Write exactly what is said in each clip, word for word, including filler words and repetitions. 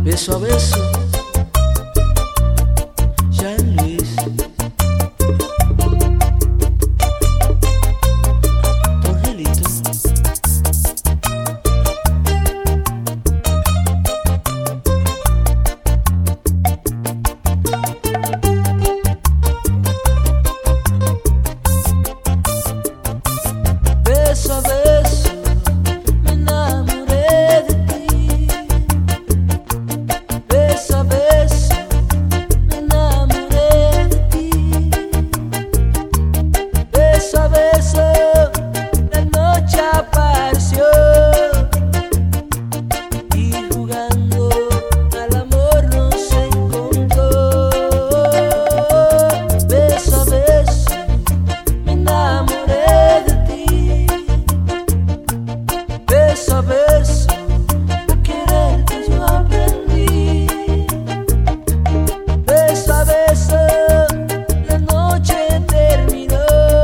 beso a beso, Jean Luis. Tu angelito. Beso a beso me enamoré de ti. Beso a beso me enamoré de ti. Beso a beso la noche apareció y jugando al amor nos encontró. Beso a beso me enamoré de ti. Beso a beso a quererte yo aprendí. Beso a beso la noche terminó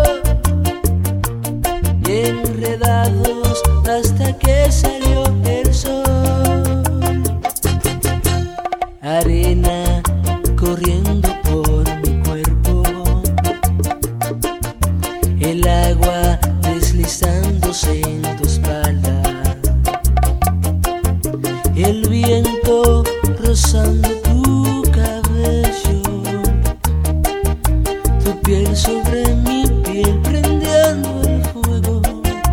y enredados hasta que salió el sol. Arena corriendo por mi cuerpo, el agua deslizándose en tu espalda, el viento rozando tu cabello, tu piel sobre mi piel prendiendo el fuego.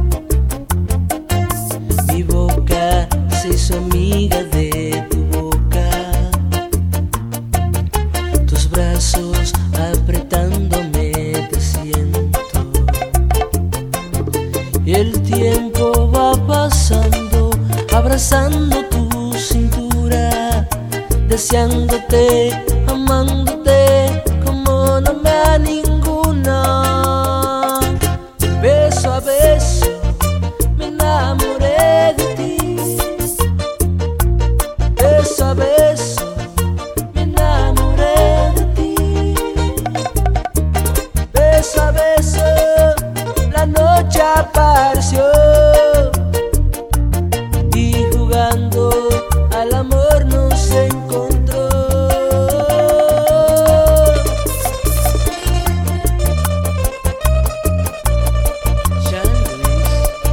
Mi boca se hizo amiga de tu boca, tus brazos apretándome te siento. El tiempo va pasando, abrazando tu cintura, deseándote, amándote como no me da ninguna. Beso a beso me enamoré de ti. Beso a beso me enamoré de ti. Beso a beso la noche apareció y jugando al amor nos encontró. Jean Luis.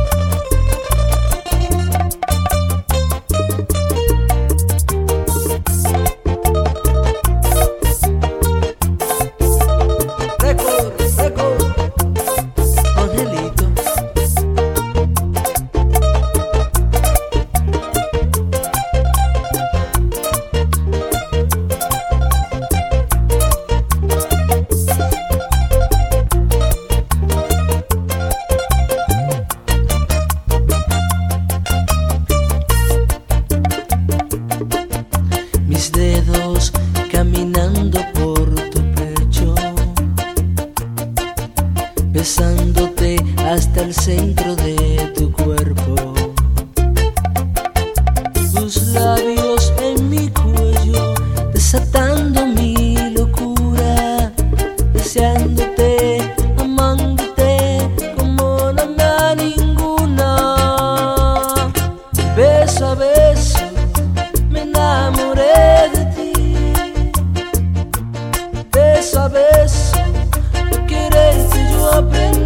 Record, record, Angelito. Mis dedos caminando por tu pecho, besándote hasta el centro de tu cuerpo, tus labios en mi cuello, desatando mi locura, deseándote, amándote como no me da ninguna. Beso a beso me enamoré de ti. Beso a beso a quererte yo aprendí.